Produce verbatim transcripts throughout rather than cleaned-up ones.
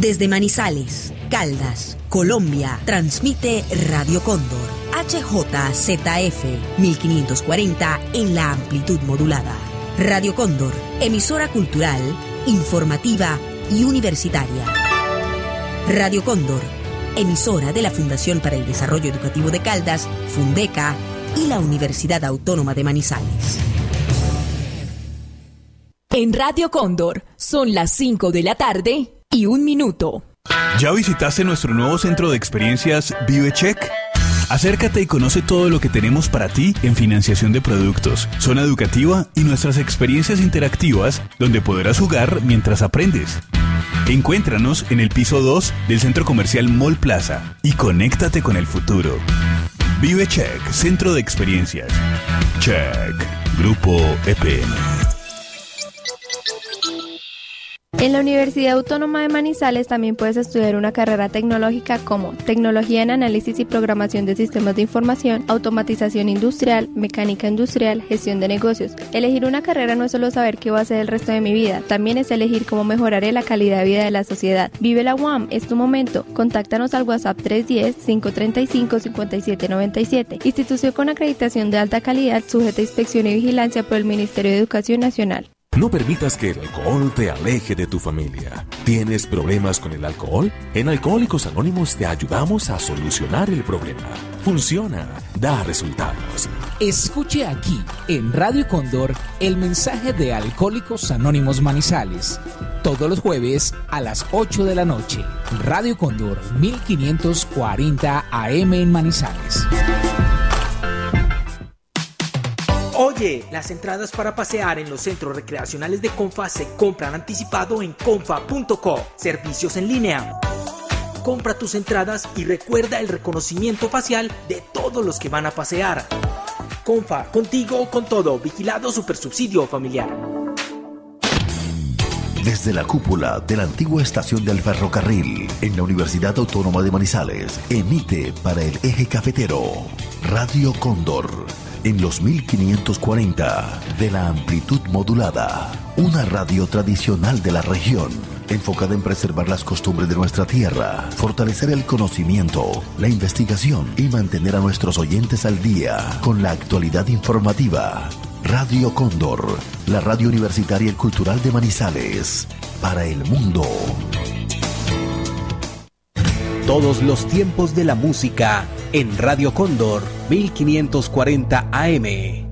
Desde Manizales, Caldas, Colombia, transmite Radio Cóndor, H J Z F mil quinientos cuarenta en la amplitud modulada. Radio Cóndor, emisora cultural, informativa y universitaria. Radio Cóndor, emisora de la Fundación para el Desarrollo Educativo de Caldas, Fundeca, y la Universidad Autónoma de Manizales. En Radio Cóndor son las cinco de la tarde y un minuto. ¿Ya visitaste nuestro nuevo centro de experiencias ViveCheck? Acércate y conoce todo lo que tenemos para ti en financiación de productos, zona educativa y nuestras experiencias interactivas donde podrás jugar mientras aprendes. Encuéntranos en el piso dos del Centro Comercial Mall Plaza y conéctate con el futuro. ViveCheck, Centro de Experiencias. Check. Grupo E P M. En la Universidad Autónoma de Manizales también puedes estudiar una carrera tecnológica como Tecnología en Análisis y Programación de Sistemas de Información, Automatización Industrial, Mecánica Industrial, Gestión de Negocios. Elegir una carrera no es solo saber qué voy a hacer el resto de mi vida, también es elegir cómo mejoraré la calidad de vida de la sociedad. Vive la U A M, es tu momento. Contáctanos al WhatsApp tres uno cero, cinco tres cinco, cinco siete nueve siete. Institución con acreditación de alta calidad, sujeta a inspección y vigilancia por el Ministerio de Educación Nacional. No permitas que el alcohol te aleje de tu familia. ¿Tienes problemas con el alcohol? En Alcohólicos Anónimos te ayudamos a solucionar el problema. Funciona, da resultados. Escuche aquí, en Radio Cóndor, el mensaje de Alcohólicos Anónimos Manizales. Todos los jueves a las ocho de la noche. Radio Cóndor, mil quinientos cuarenta A M en Manizales. Oye, las entradas para pasear en los centros recreacionales de Confa se compran anticipado en confa punto co. Servicios en línea. Compra tus entradas y recuerda el reconocimiento facial de todos los que van a pasear. Confa, contigo con todo. Vigilado Supersubsidio Familiar. Desde la cúpula de la antigua estación del ferrocarril en la Universidad Autónoma de Manizales, emite para el eje cafetero Radio Cóndor en los mil quinientos cuarenta de la amplitud modulada, una radio tradicional de la región, enfocada en preservar las costumbres de nuestra tierra, fortalecer el conocimiento, la investigación y mantener a nuestros oyentes al día con la actualidad informativa. Radio Cóndor, la radio universitaria y cultural de Manizales, para el mundo. Todos los tiempos de la música en Radio Cóndor mil quinientos cuarenta A M.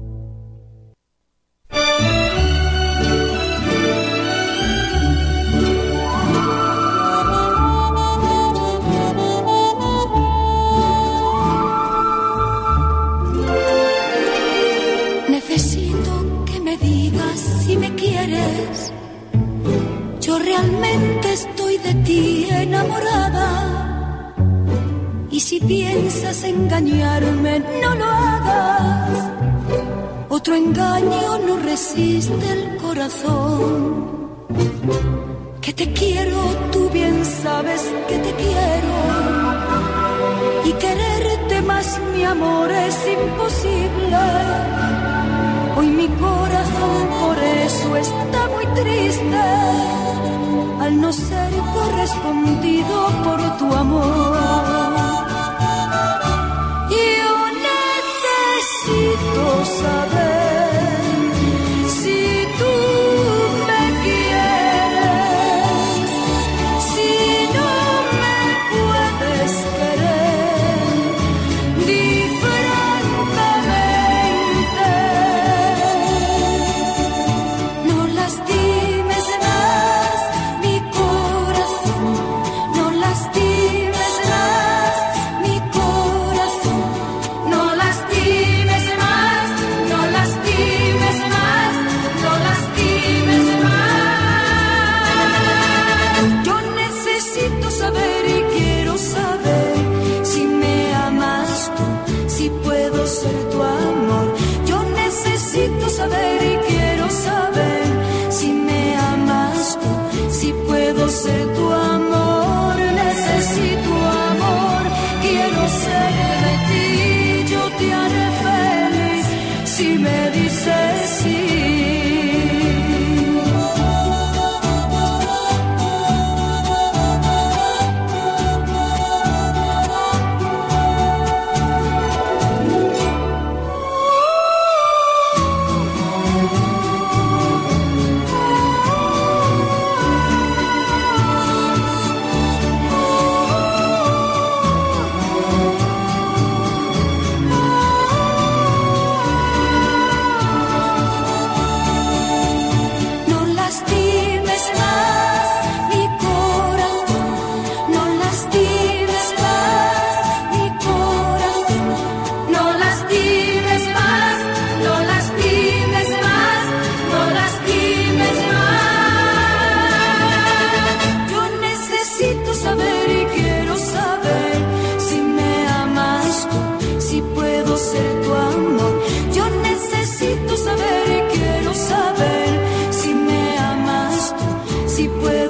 Necesito que me digas si me quieres. Yo realmente estoy de ti enamorada. Y si piensas engañarme, no lo hagas. Otro engaño no resiste el corazón. Que te quiero, tú bien sabes que te quiero. Y quererte más, mi amor, es imposible. Hoy mi corazón por eso está muy triste, al no ser correspondido por tu amor. Necesito saber si tú me quieres, si no me puedes querer, di francamente. No lastimes más mi corazón, no lastimes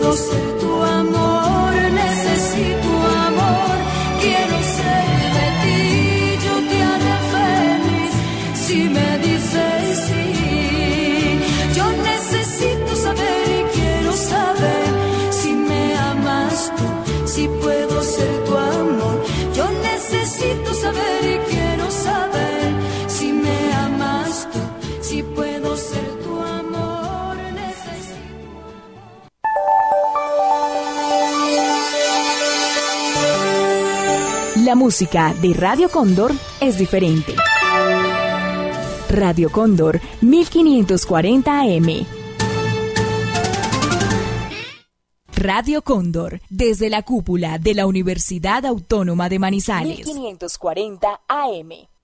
puedo ser tu amor, necesito amor, quiero ser de ti, yo te haré feliz si me dices sí. Yo necesito saber y quiero saber si me amas tú, si puedo ser tu amor. Yo necesito saber y quiero saber si me amas tú, si puedo ser tu amor. Necesito amor. La música de Radio Cóndor es diferente. Radio Cóndor mil quinientos cuarenta A M. Radio Cóndor, desde la cúpula de la Universidad Autónoma de Manizales. mil quinientos cuarenta A M.